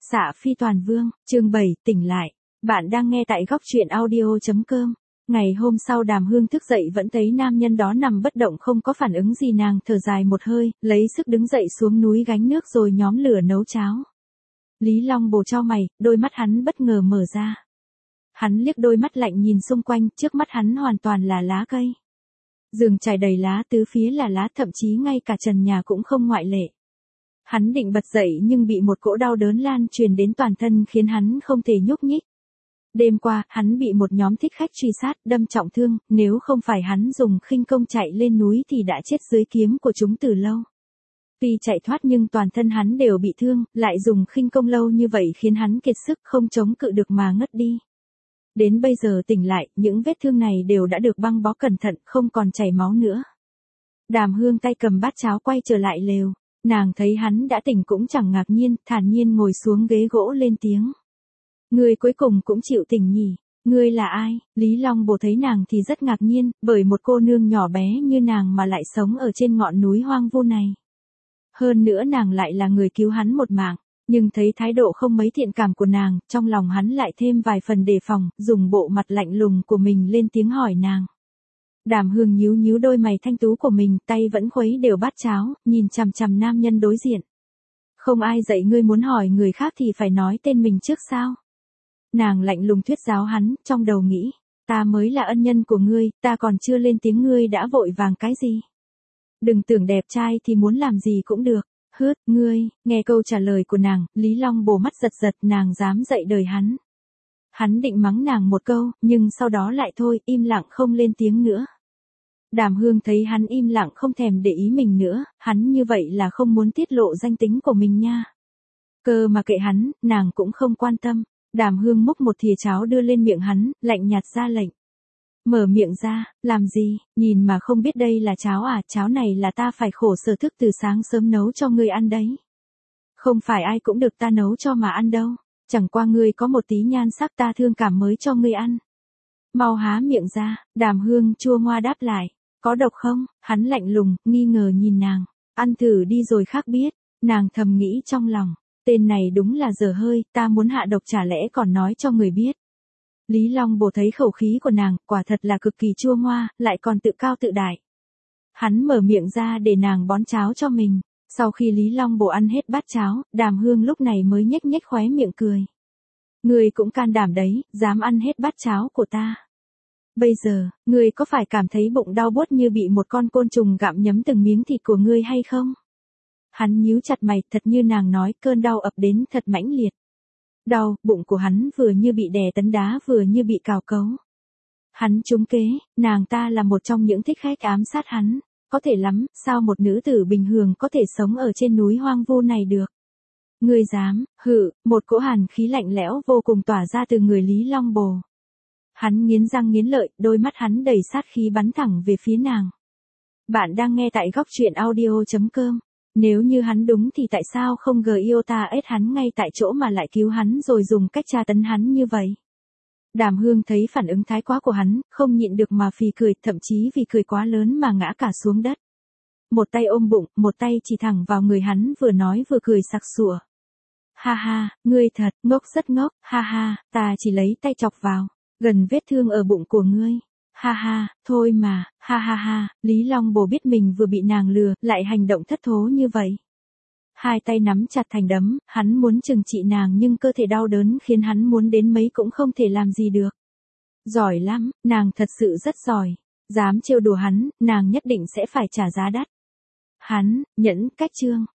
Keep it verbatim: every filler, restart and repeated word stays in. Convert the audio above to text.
Xạ Phi Toàn Vương, chương bảy, tỉnh lại. Bạn đang nghe tại góc truyện audio.com. Ngày hôm sau Đàm Hương thức dậy vẫn thấy nam nhân đó nằm bất động không có phản ứng gì, nàng thở dài một hơi, lấy sức đứng dậy xuống núi gánh nước rồi nhóm lửa nấu cháo. Lý Long Bồ chau mày, đôi mắt hắn bất ngờ mở ra. Hắn liếc đôi mắt lạnh nhìn xung quanh, trước mắt hắn hoàn toàn là lá cây. Giường trải đầy lá, tứ phía là lá, thậm chí ngay cả trần nhà cũng không ngoại lệ. Hắn định bật dậy nhưng bị một cỗ đau đớn lan truyền đến toàn thân khiến hắn không thể nhúc nhích. Đêm qua, hắn bị một nhóm thích khách truy sát, đâm trọng thương, nếu không phải hắn dùng khinh công chạy lên núi thì đã chết dưới kiếm của chúng từ lâu. Tuy chạy thoát nhưng toàn thân hắn đều bị thương, lại dùng khinh công lâu như vậy khiến hắn kiệt sức không chống cự được mà ngất đi. Đến bây giờ tỉnh lại, những vết thương này đều đã được băng bó cẩn thận, không còn chảy máu nữa. Đàm Hương tay cầm bát cháo quay trở lại lều. Nàng thấy hắn đã tỉnh cũng chẳng ngạc nhiên, thản nhiên ngồi xuống ghế gỗ lên tiếng. Ngươi cuối cùng cũng chịu tỉnh nhỉ, ngươi là ai? Lý Long Bồ thấy nàng thì rất ngạc nhiên, bởi một cô nương nhỏ bé như nàng mà lại sống ở trên ngọn núi hoang vu này. Hơn nữa nàng lại là người cứu hắn một mạng, nhưng thấy thái độ không mấy thiện cảm của nàng, trong lòng hắn lại thêm vài phần đề phòng, dùng bộ mặt lạnh lùng của mình lên tiếng hỏi nàng. Đàm Hương nhíu nhíu đôi mày thanh tú của mình, tay vẫn khuấy đều bát cháo, nhìn chằm chằm nam nhân đối diện. Không ai dạy ngươi muốn hỏi người khác thì phải nói tên mình trước sao? Nàng lạnh lùng thuyết giáo hắn, trong đầu nghĩ, ta mới là ân nhân của ngươi, ta còn chưa lên tiếng ngươi đã vội vàng cái gì? Đừng tưởng đẹp trai thì muốn làm gì cũng được, hứt, ngươi, nghe câu trả lời của nàng, Lý Long Bồ mắt giật giật, nàng dám dạy đời hắn. Hắn định mắng nàng một câu, nhưng sau đó lại thôi, im lặng không lên tiếng nữa. Đàm Hương thấy hắn im lặng không thèm để ý mình nữa, hắn như vậy là không muốn tiết lộ danh tính của mình nha. Cơ mà kệ hắn, nàng cũng không quan tâm. Đàm Hương múc một thìa cháo đưa lên miệng hắn, lạnh nhạt ra lệnh. Mở miệng ra, làm gì, nhìn mà không biết đây là cháo à, cháo này là ta phải khổ sở thức từ sáng sớm nấu cho ngươi ăn đấy. Không phải ai cũng được ta nấu cho mà ăn đâu, chẳng qua ngươi có một tí nhan sắc ta thương cảm mới cho ngươi ăn. Mau há miệng ra, Đàm Hương chua ngoa đáp lại. Có độc không? Hắn lạnh lùng, nghi ngờ nhìn nàng. Ăn thử đi rồi khác biết. Nàng thầm nghĩ trong lòng. Tên này đúng là dở hơi, ta muốn hạ độc chả lẽ còn nói cho người biết. Lý Long Bồ thấy khẩu khí của nàng, quả thật là cực kỳ chua ngoa, lại còn tự cao tự đại. Hắn mở miệng ra để nàng bón cháo cho mình. Sau khi Lý Long Bồ ăn hết bát cháo, Đàm Hương lúc này mới nhếch nhếch khóe miệng cười. Ngươi cũng can đảm đấy, dám ăn hết bát cháo của ta. Bây giờ, ngươi có phải cảm thấy bụng đau buốt như bị một con côn trùng gặm nhấm từng miếng thịt của ngươi hay không? Hắn nhíu chặt mày, thật như nàng nói, cơn đau ập đến thật mãnh liệt. Đau, bụng của hắn vừa như bị đè tấn đá vừa như bị cào cấu. Hắn trúng kế, nàng ta là một trong những thích khách ám sát hắn. Có thể lắm, sao một nữ tử bình thường có thể sống ở trên núi hoang vu này được? Ngươi dám, hự, một cỗ hàn khí lạnh lẽo vô cùng tỏa ra từ người Lý Long Bồ. Hắn nghiến răng nghiến lợi, đôi mắt hắn đầy sát khí bắn thẳng về phía nàng. Bạn đang nghe tại góc truyện audio.com. Nếu như hắn đúng thì tại sao không gờ yêu ta ết hắn ngay tại chỗ mà lại cứu hắn rồi dùng cách tra tấn hắn như vậy? Đàm Hương thấy phản ứng thái quá của hắn, không nhịn được mà phì cười, thậm chí vì cười quá lớn mà ngã cả xuống đất. Một tay ôm bụng, một tay chỉ thẳng vào người hắn vừa nói vừa cười sặc sụa. Ha ha, ngươi thật, ngốc rất ngốc, ha ha, ta chỉ lấy tay chọc vào. Gần vết thương ở bụng của ngươi. Ha ha, thôi mà, ha ha ha, Lý Long Bồ biết mình vừa bị nàng lừa, lại hành động thất thố như vậy. Hai tay nắm chặt thành đấm, hắn muốn trừng trị nàng nhưng cơ thể đau đớn khiến hắn muốn đến mấy cũng không thể làm gì được. Giỏi lắm, nàng thật sự rất giỏi. Dám trêu đùa hắn, nàng nhất định sẽ phải trả giá đắt. Hắn, nhẫn, cách trương,